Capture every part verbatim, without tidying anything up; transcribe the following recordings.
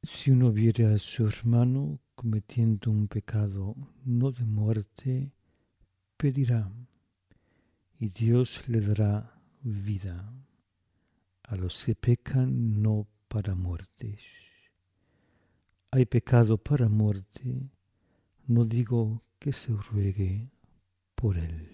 Si uno viere a su hermano cometiendo un pecado no de muerte, pedirá, y Dios le dará vida a los que pecan no para muerte. Hay pecado para muerte, no digo que se ruegue por él.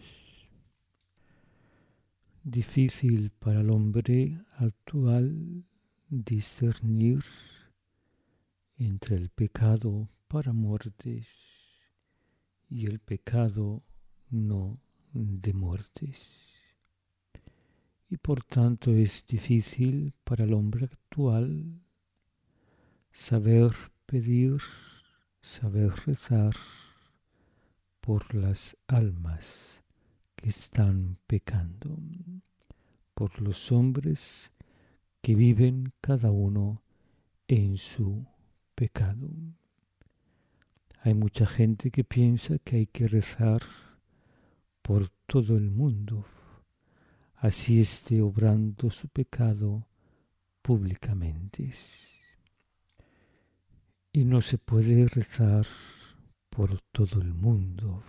Difícil para el hombre actual discernir entre el pecado para muertes y el pecado no de muertes. Y por tanto es difícil para el hombre actual saber pedir, saber rezar por las almas que están pecando, por los hombres que viven cada uno en su pecado. Hay mucha gente que piensa que hay que rezar por todo el mundo, así esté obrando su pecado públicamente. Y no se puede rezar por todo el mundo.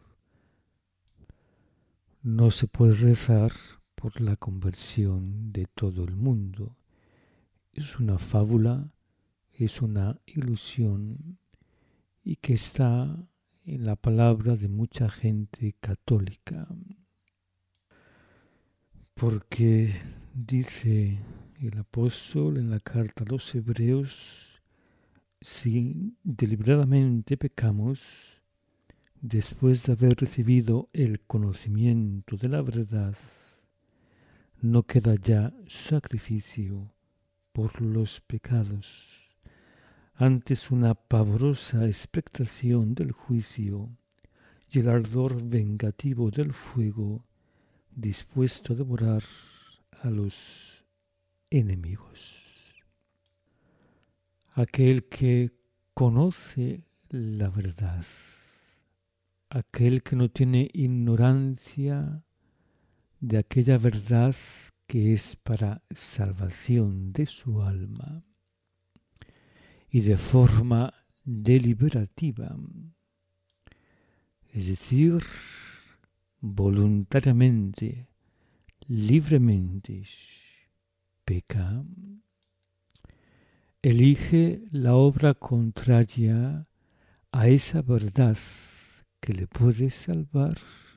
No se puede rezar por la conversión de todo el mundo. Es una fábula, es una ilusión y que está en la palabra de mucha gente católica. Porque dice el apóstol en la carta a los Hebreos, si deliberadamente pecamos, después de haber recibido el conocimiento de la verdad, no queda ya sacrificio por los pecados, antes una pavorosa expectación del juicio y el ardor vengativo del fuego dispuesto a devorar a los enemigos. Aquel que conoce la verdad, aquel que no tiene ignorancia de aquella verdad que es para salvación de su alma y de forma deliberativa, es decir, voluntariamente, libremente, peca, elige la obra contraria a esa verdad que le puede salvar,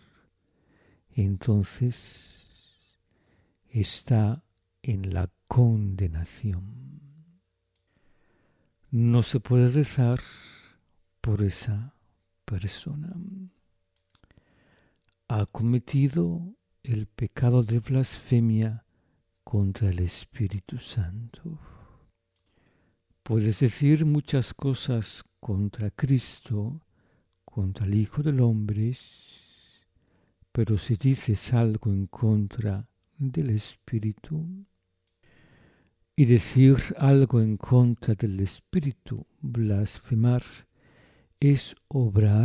entonces está en la condenación. No se puede rezar por esa persona. Ha cometido el pecado de blasfemia contra el Espíritu Santo. Puedes decir muchas cosas contra Cristo, contra el Hijo del Hombre, pero si dices algo en contra del Espíritu, y decir algo en contra del Espíritu, blasfemar, es obrar,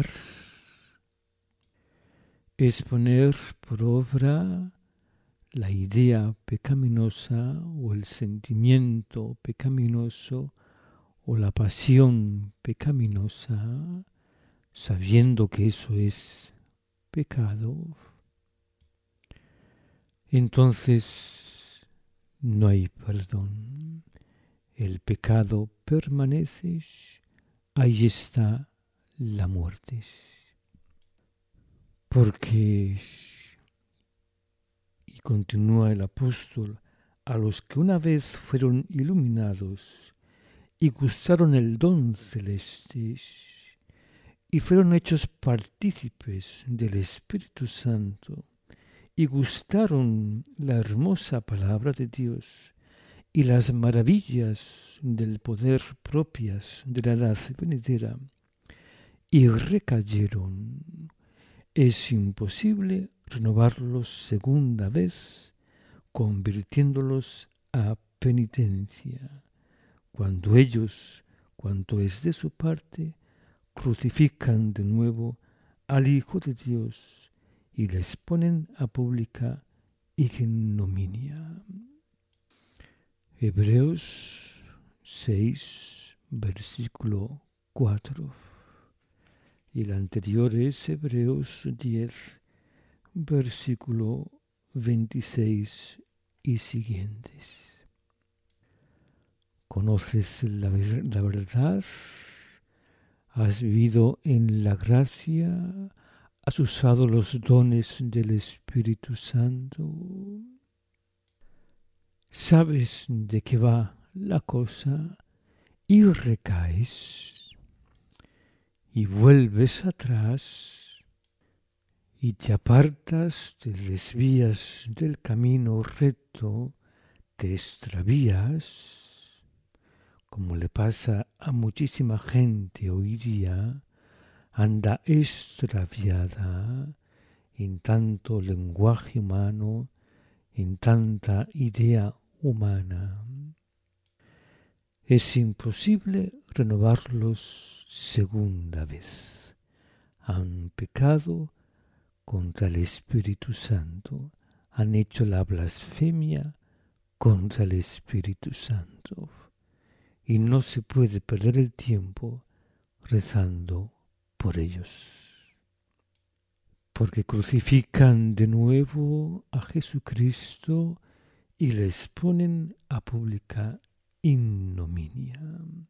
es poner por obra la idea pecaminosa o el sentimiento pecaminoso o la pasión pecaminosa, sabiendo que eso es pecado. Entonces no hay perdón. El pecado permanece, ahí está la muerte. Porque, y continúa el apóstol, a los que una vez fueron iluminados y gustaron el don celeste y fueron hechos partícipes del Espíritu Santo y gustaron la hermosa palabra de Dios y las maravillas del poder propias de la edad venidera, y recayeron, es imposible renovarlos segunda vez, convirtiéndolos a penitencia, cuando ellos, cuanto es de su parte, crucifican de nuevo al Hijo de Dios y les ponen a pública ignominia. Hebreos seis, versículo cuatro. Y el anterior es Hebreos diez, versículo veintiséis y siguientes. ¿Conoces la, la verdad? ¿Has vivido en la gracia? ¿Has usado los dones del Espíritu Santo? ¿Sabes de qué va la cosa? Y recaes y vuelves atrás y te apartas, te desvías del camino recto, te extravías, como le pasa a muchísima gente hoy día, anda extraviada en tanto lenguaje humano, en tanta idea humana. Es imposible renovarlos segunda vez. Han pecado contra el Espíritu Santo, han hecho la blasfemia contra el Espíritu Santo. Y no se puede perder el tiempo rezando por ellos. Porque crucifican de nuevo a Jesucristo y les ponen a pública ignominia.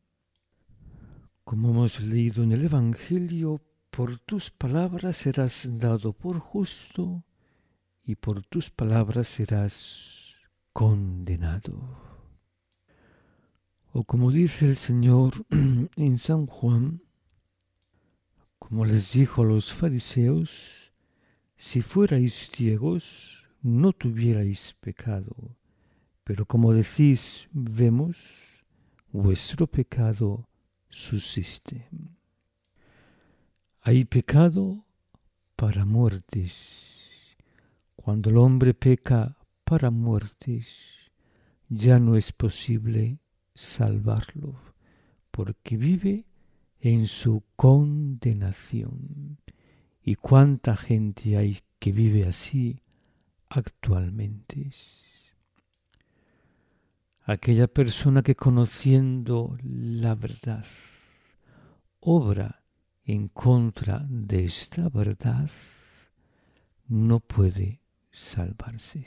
Como hemos leído en el Evangelio, por tus palabras serás dado por justo y por tus palabras serás condenado. O como dice el Señor en San Juan, como les dijo a los fariseos, si fuerais ciegos, no tuvierais pecado. Pero como decís, vemos, vuestro pecado subsiste. Hay pecado para muertes. Cuando el hombre peca para muertes, ya no es posible salvarlo, porque vive en su condenación. ¿Y cuánta gente hay que vive así actualmente? Aquella persona que conociendo la verdad obra en contra de esta verdad no puede salvarse.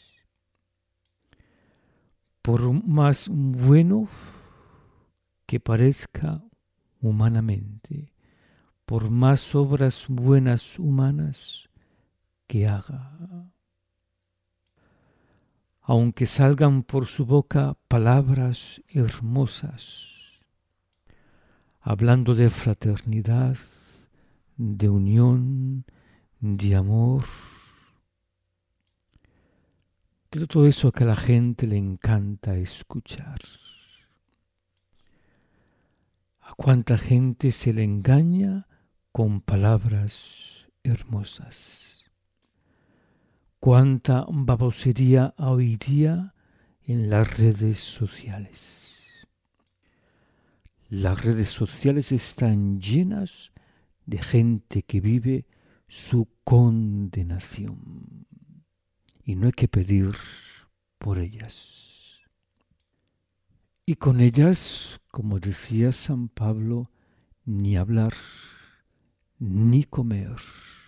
Por más bueno que parezca humanamente, por más obras buenas humanas que haga, aunque salgan por su boca palabras hermosas, hablando de fraternidad, de unión, de amor, de todo eso que a la gente le encanta escuchar. A cuánta gente se le engaña con palabras hermosas. Cuánta babosería hoy día en las redes sociales. Las redes sociales están llenas de gente que vive su condenación. Y no hay que pedir por ellas. Y con ellas, como decía San Pablo, ni hablar, ni comer.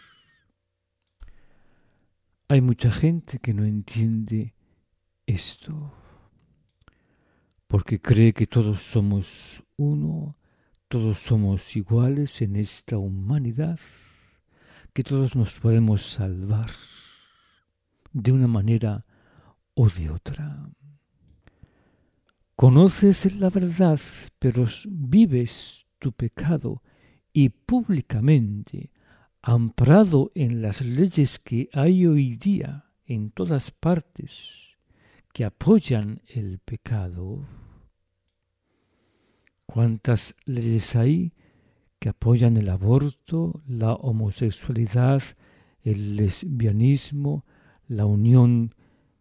Hay mucha gente que no entiende esto, porque cree que todos somos uno, todos somos iguales en esta humanidad, que todos nos podemos salvar de una manera o de otra. Conoces la verdad, pero vives tu pecado y públicamente, amparado en las leyes que hay hoy día en todas partes que apoyan el pecado. ¿Cuántas leyes hay que apoyan el aborto, la homosexualidad, el lesbianismo, la unión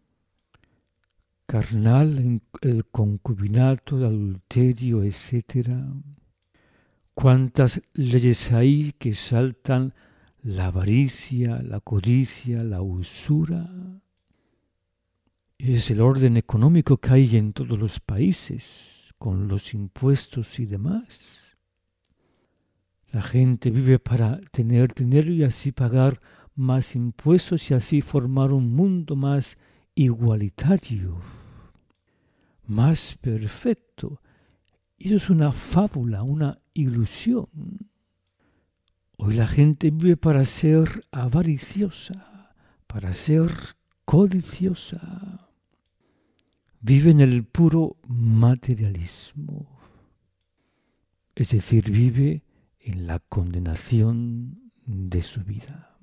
carnal, el concubinato, el adulterio, etcétera? ¿Cuántas leyes hay que exaltan la avaricia, la codicia, la usura? Es el orden económico que hay en todos los países. con los impuestos y demás. La gente vive para tener dinero y así pagar más impuestos y así formar un mundo más igualitario, más perfecto. Eso es una fábula, una ilusión. Hoy la gente vive para ser avariciosa, para ser codiciosa. Vive en el puro materialismo. Es decir, vive en la condenación de su vida.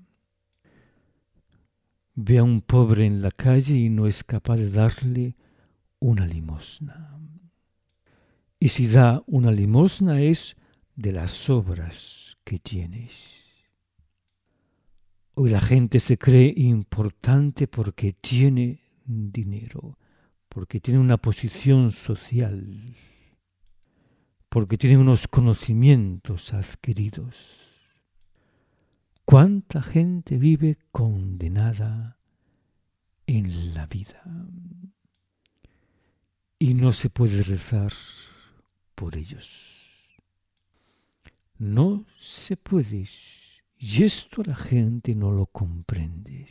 Ve a un pobre en la calle y no es capaz de darle una limosna. Y si da una limosna es de las obras que tienes. Hoy la gente se cree importante porque tiene dinero, porque tiene una posición social, porque tiene unos conocimientos adquiridos. ¿Cuánta gente vive condenada en la vida? Y no se puede rezar por ellos. No se puede. Y esto la gente no lo comprende.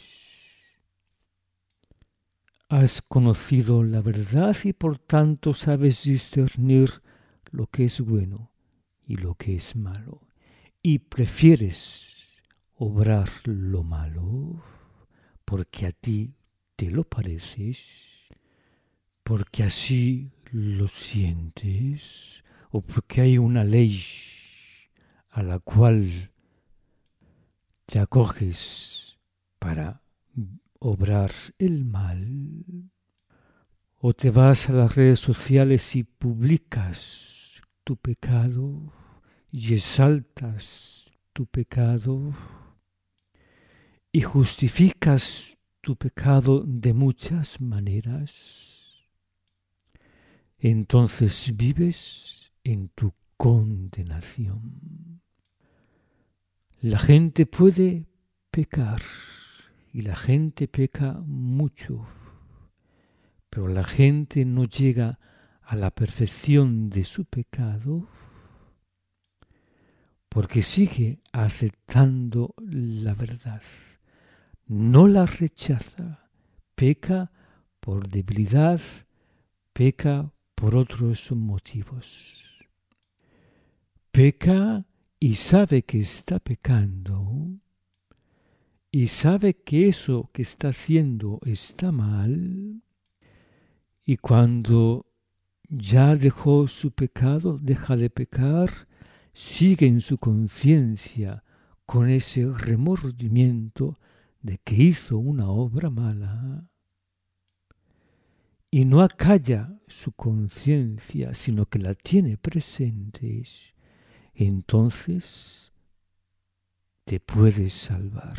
Has conocido la verdad y por tanto sabes discernir lo que es bueno y lo que es malo. Y prefieres obrar lo malo porque a ti te lo pareces, porque así lo sientes o porque hay una ley a la cual te acoges para obrar el mal, o te vas a las redes sociales y publicas tu pecado y exaltas tu pecado y justificas tu pecado de muchas maneras, entonces vives en tu condenación. La gente puede pecar y la gente peca mucho, pero la gente no llega a la perfección de su pecado porque sigue aceptando la verdad. No la rechaza, peca por debilidad, peca por otros motivos. Peca y sabe que está pecando, y sabe que eso que está haciendo está mal, y cuando ya dejó su pecado, deja de pecar, sigue en su conciencia con ese remordimiento de que hizo una obra mala, y no acalla su conciencia, sino que la tiene presente, entonces te puedes salvar.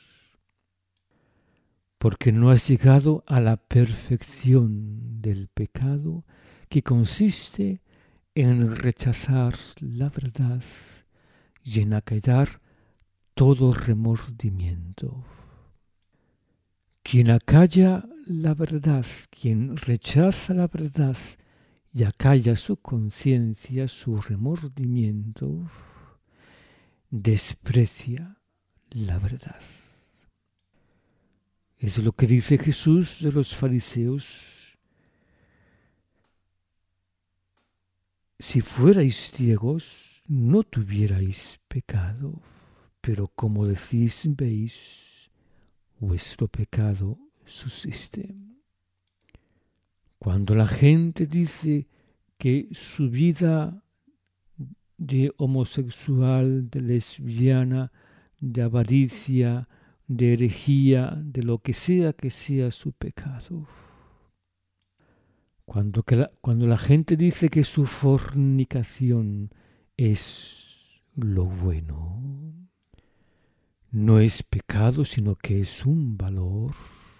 Porque no has llegado a la perfección del pecado, que consiste en rechazar la verdad y en acallar todo remordimiento. Quien acalla la verdad, quien rechaza la verdad y acalla su conciencia, su remordimiento, desprecia la verdad. Es lo que dice Jesús de los fariseos. Si fuerais ciegos, no tuvierais pecado, pero como decís, veis, vuestro pecado subsiste. Cuando la gente dice que su vida de homosexual, de lesbiana, de avaricia, de herejía, de lo que sea que sea su pecado. Cuando, que la, cuando la gente dice que su fornicación es lo bueno, no es pecado, sino que es un valor.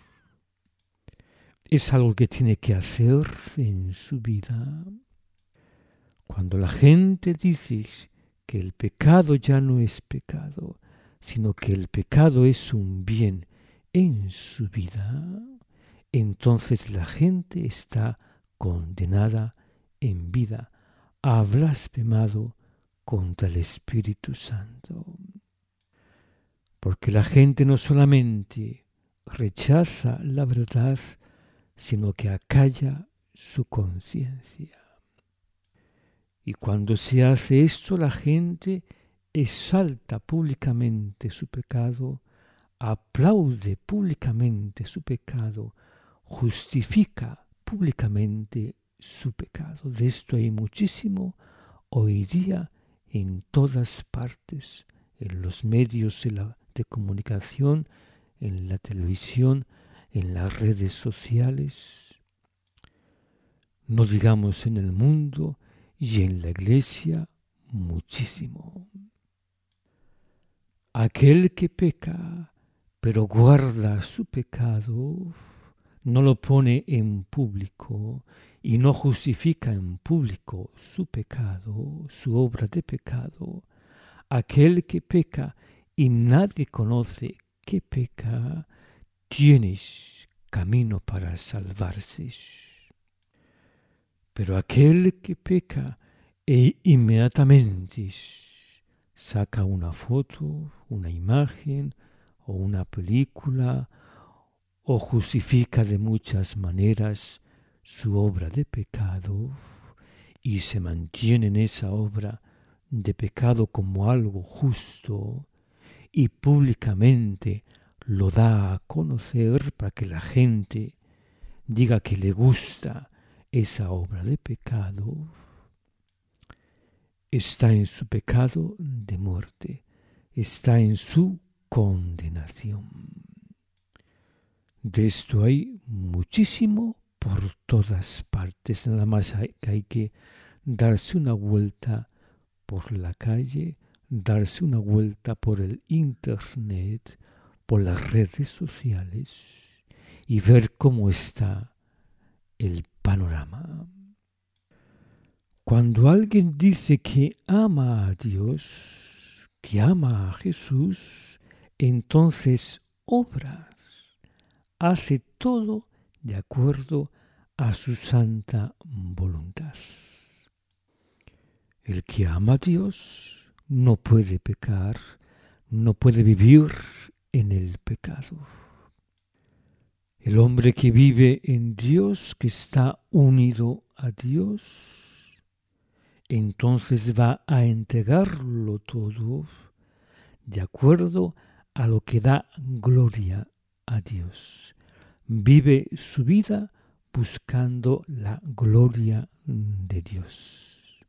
Es algo que tiene que hacer en su vida. Cuando la gente dice que el pecado ya no es pecado, sino que el pecado es un bien en su vida, entonces la gente está condenada en vida ha blasfemado contra el Espíritu Santo. Porque la gente no solamente rechaza la verdad, sino que acalla su conciencia. Y cuando se hace esto, la gente exalta públicamente su pecado, aplaude públicamente su pecado, justifica públicamente su pecado. De esto hay muchísimo hoy día en todas partes, en los medios de, la, de comunicación, en la televisión, en las redes sociales, no digamos en el mundo y en la iglesia, muchísimo. Aquel que peca, pero guarda su pecado, no lo pone en público y no justifica en público su pecado, su obra de pecado. Aquel que peca y nadie conoce que peca, tienes camino para salvarse. Pero aquel que peca e inmediatamente saca una foto, una imagen o una película o justifica de muchas maneras su obra de pecado y se mantiene en esa obra de pecado como algo justo y públicamente lo da a conocer para que la gente diga que le gusta esa obra de pecado, está en su pecado de muerte, está en su condenación. De esto hay muchísimo por todas partes, nada más hay, hay que darse una vuelta por la calle, darse una vuelta por el internet, por las redes sociales y ver cómo está el panorama. Cuando alguien dice que ama a Dios, que ama a Jesús, entonces obra, hace todo de acuerdo a su santa voluntad. El que ama a Dios no puede pecar, no puede vivir en el pecado. El hombre que vive en Dios, que está unido a Dios, entonces va a entregarlo todo de acuerdo a lo que da gloria a Dios. Vive su vida buscando la gloria de Dios.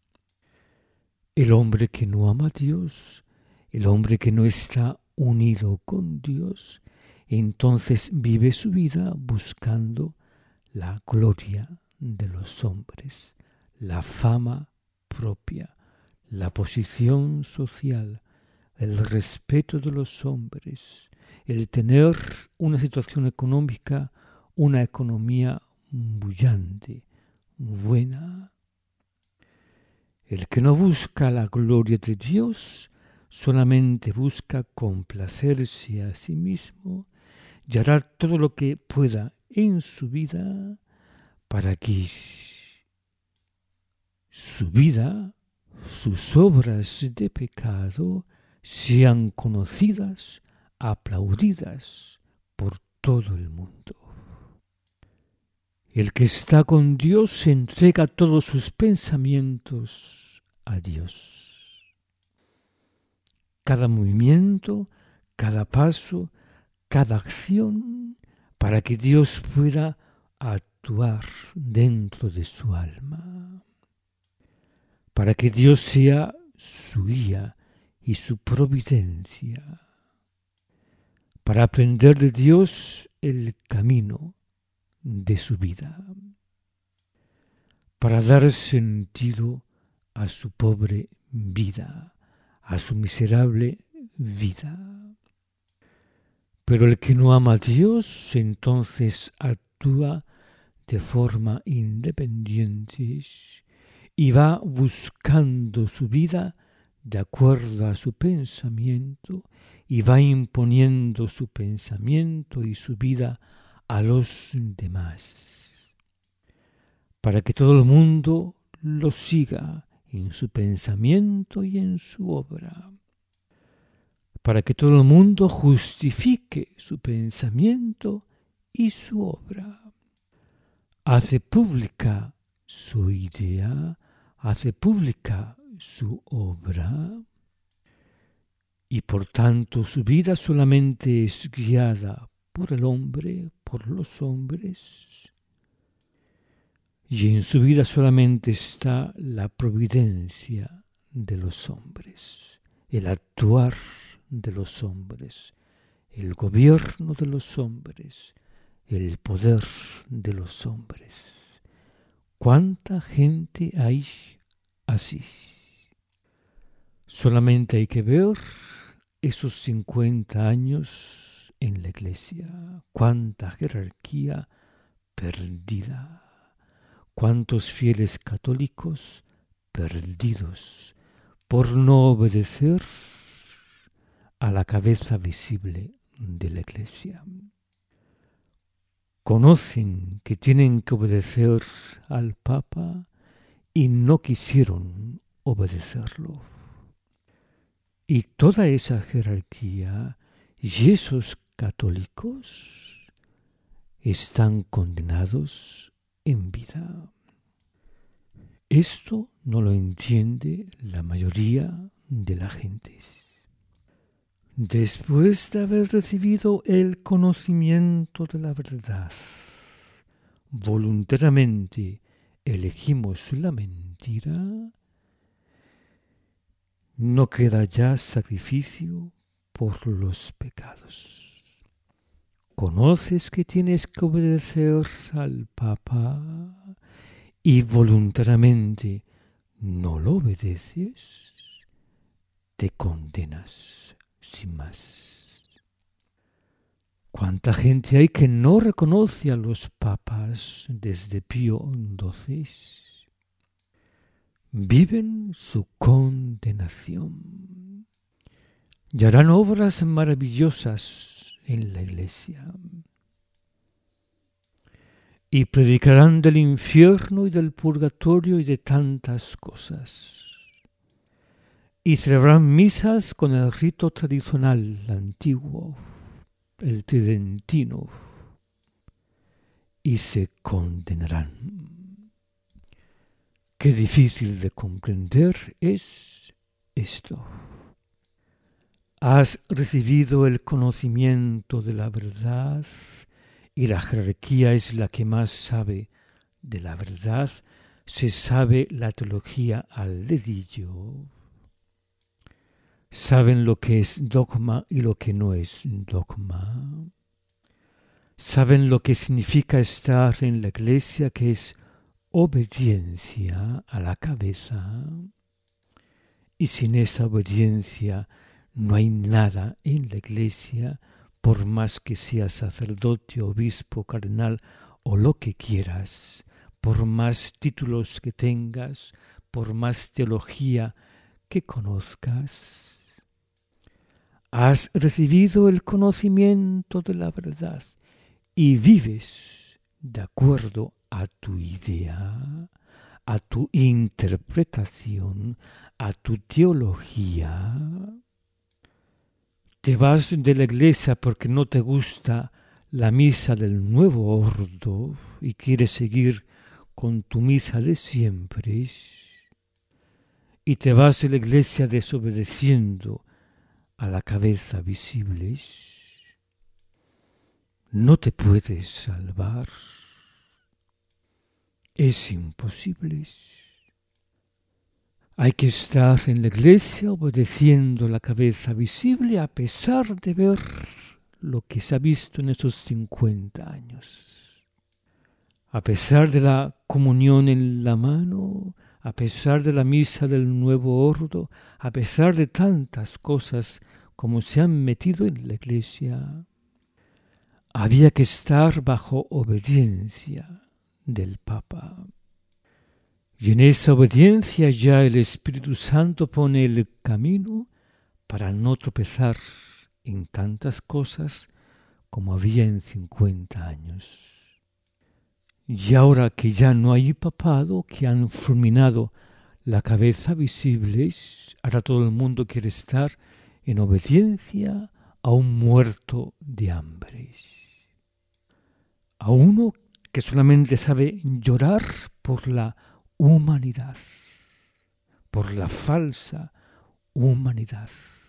El hombre que no ama a Dios, el hombre que no está unido con Dios, entonces vive su vida buscando la gloria de los hombres, la fama propia, la posición social, el respeto de los hombres, el tener una situación económica, una economía bullante, buena. El que no busca la gloria de Dios, solamente busca complacerse a sí mismo y hará todo lo que pueda en su vida para que su vida, sus obras de pecado sean conocidas, aplaudidas por todo el mundo. El que está con Dios entrega todos sus pensamientos a Dios. Cada movimiento, cada paso, cada acción, para que Dios pueda actuar dentro de su alma. Para que Dios sea su guía y su providencia. Para aprender de Dios el camino de su vida, para dar sentido a su pobre vida, a su miserable vida. Pero el que no ama a Dios, entonces actúa de forma independiente y va buscando su vida de acuerdo a su pensamiento y va imponiendo su pensamiento y su vida a los demás, para que todo el mundo lo siga en su pensamiento y en su obra, para que todo el mundo justifique su pensamiento y su obra. Hace pública su idea, hace pública su obra, y por tanto su vida solamente es guiada por el hombre, por los hombres, y en su vida solamente está la providencia de los hombres, el actuar de los hombres, el gobierno de los hombres, el poder de los hombres. ¿Cuánta gente hay así? Solamente hay que ver esos cincuenta años en la iglesia. Cuánta jerarquía perdida. Cuántos fieles católicos perdidos por no obedecer a la cabeza visible de la iglesia. Conocen que tienen que obedecer al Papa y no quisieron obedecerlo. Y toda esa jerarquía y esos católicos están condenados en vida. Esto no lo entiende la mayoría de la gente. Después de haber recibido el conocimiento de la verdad, voluntariamente elegimos la mentira, no queda ya sacrificio por los pecados. Conoces que tienes que obedecer al Papa y voluntariamente no lo obedeces, te condenas sin más. ¿Cuánta gente hay que no reconoce a los papas desde Pío doce? Viven su condenación y harán obras maravillosas en la iglesia y predicarán del infierno y del purgatorio y de tantas cosas y celebrarán misas con el rito tradicional antiguo, el tridentino, y se condenarán. Qué difícil de comprender es esto. Has recibido el conocimiento de la verdad y la jerarquía es la que más sabe de la verdad. Se sabe la teología al dedillo. Saben lo que es dogma y lo que no es dogma. Saben lo que significa estar en la iglesia, que es obediencia a la cabeza. Y sin esa obediencia no hay nada en la iglesia, por más que seas sacerdote, obispo, cardenal o lo que quieras, por más títulos que tengas, por más teología que conozcas. Has recibido el conocimiento de la verdad y vives de acuerdo a tu idea, a tu interpretación, a tu teología. Te vas de la iglesia porque no te gusta la misa del nuevo ordo y quieres seguir con tu misa de siempre. Y te vas de la iglesia desobedeciendo a la cabeza visible. No te puedes salvar. Es imposible. Hay que estar en la iglesia obedeciendo la cabeza visible a pesar de ver lo que se ha visto en esos cincuenta años. A pesar de la comunión en la mano, a pesar de la misa del nuevo ordo, a pesar de tantas cosas como se han metido en la iglesia, había que estar bajo obediencia del Papa. Y en esa obediencia ya el Espíritu Santo pone el camino para no tropezar en tantas cosas como había en cincuenta años. Y ahora que ya no hay papado, que han fulminado la cabeza visible, ahora todo el mundo quiere estar en obediencia a un muerto de hambre, a uno que solamente sabe llorar por la humanidad, por la falsa humanidad,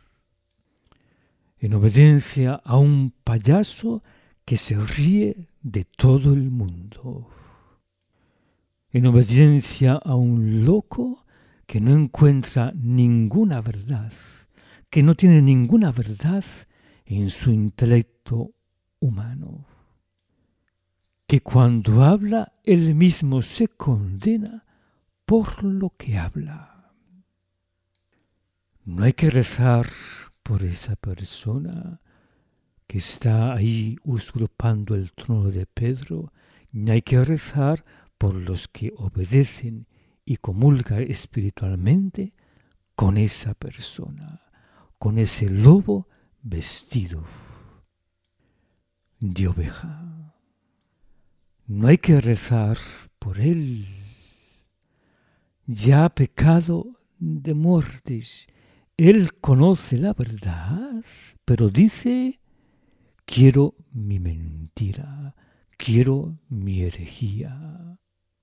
en obediencia a un payaso que se ríe de todo el mundo, en obediencia a un loco que no encuentra ninguna verdad, que no tiene ninguna verdad en su intelecto humano, que cuando habla él mismo se condena por lo que habla. No hay que rezar por esa persona que está ahí usurpando el trono de Pedro, ni hay que rezar por los que obedecen y comulgan espiritualmente con esa persona, con ese lobo vestido de oveja. No hay que rezar por él. Ya ha pecado de muertes. Él conoce la verdad, pero dice: quiero mi mentira, quiero mi herejía.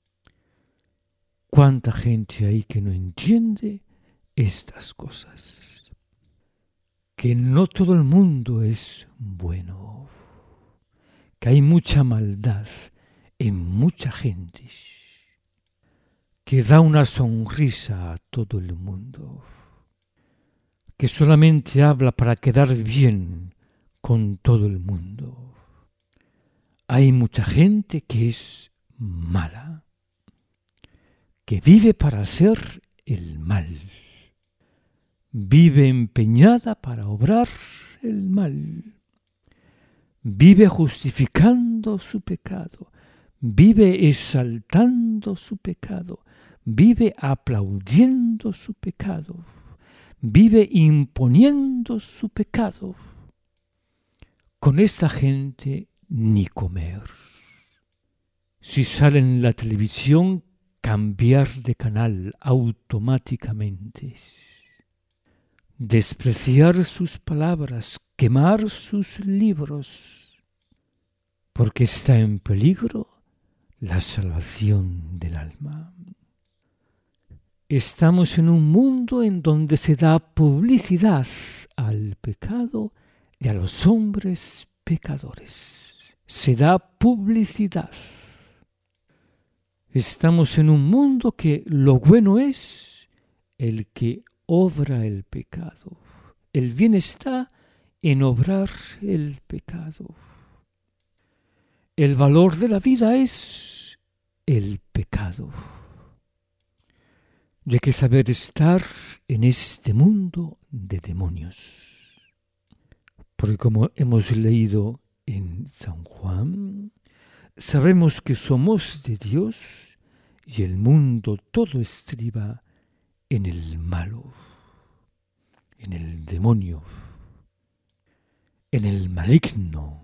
¿Cuánta gente hay que no entiende estas cosas? Que no todo el mundo es bueno, que hay mucha maldad en mucha gente, que da una sonrisa a todo el mundo, que solamente habla para quedar bien con todo el mundo. Hay mucha gente que es mala, que vive para hacer el mal, vive empeñada para obrar el mal, vive justificando su pecado, vive exaltando su pecado, vive aplaudiendo su pecado, vive imponiendo su pecado. Con esta gente ni comer. Si sale en la televisión, cambiar de canal automáticamente. Despreciar sus palabras, quemar sus libros, porque está en peligro la salvación del alma. Estamos en un mundo en donde se da publicidad al pecado y a los hombres pecadores. Se da publicidad. Estamos en un mundo que lo bueno es el que obra el pecado. El bien está en obrar el pecado. El valor de la vida es el pecado. Y hay que saber estar en este mundo de demonios. Porque como hemos leído en San Juan, sabemos que somos de Dios y el mundo todo estriba en el malo, en el demonio, en el maligno,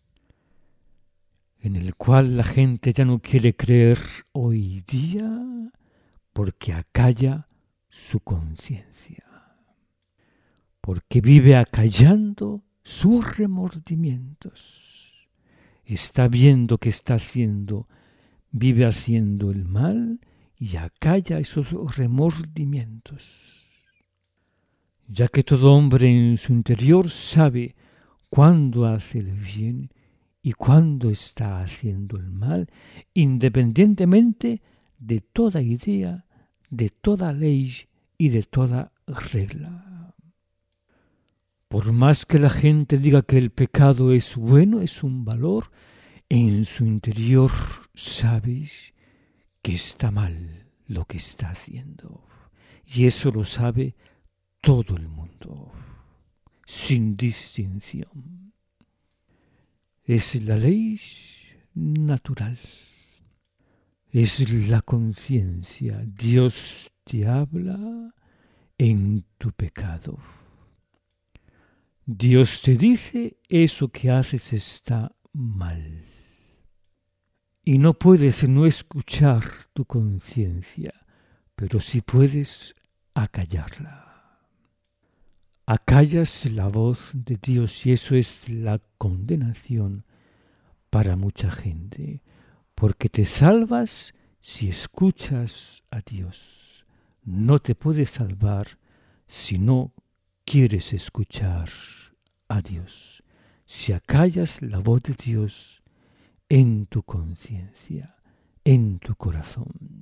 en el cual la gente ya no quiere creer hoy día porque acalla su conciencia, porque vive acallando sus remordimientos. Está viendo que está haciendo, vive haciendo el mal y acalla esos remordimientos. Ya que todo hombre en su interior sabe cuándo hace el bien y cuándo está haciendo el mal, independientemente de toda idea, de toda ley y de toda regla. Por más que la gente diga que el pecado es bueno, es un valor, en su interior sabes que está mal lo que está haciendo. Y eso lo sabe todo el mundo, sin distinción. Es la ley natural. Es la conciencia. Dios te habla en tu pecado. Dios te dice, eso que haces está mal. y no puedes no escuchar tu conciencia, pero sí puedes acallarla. Acallas la voz de Dios y eso es la condenación para mucha gente, porque te salvas si escuchas a Dios. No te puedes salvar si no quieres escuchar a Dios. Si acallas la voz de Dios en tu conciencia, en tu corazón.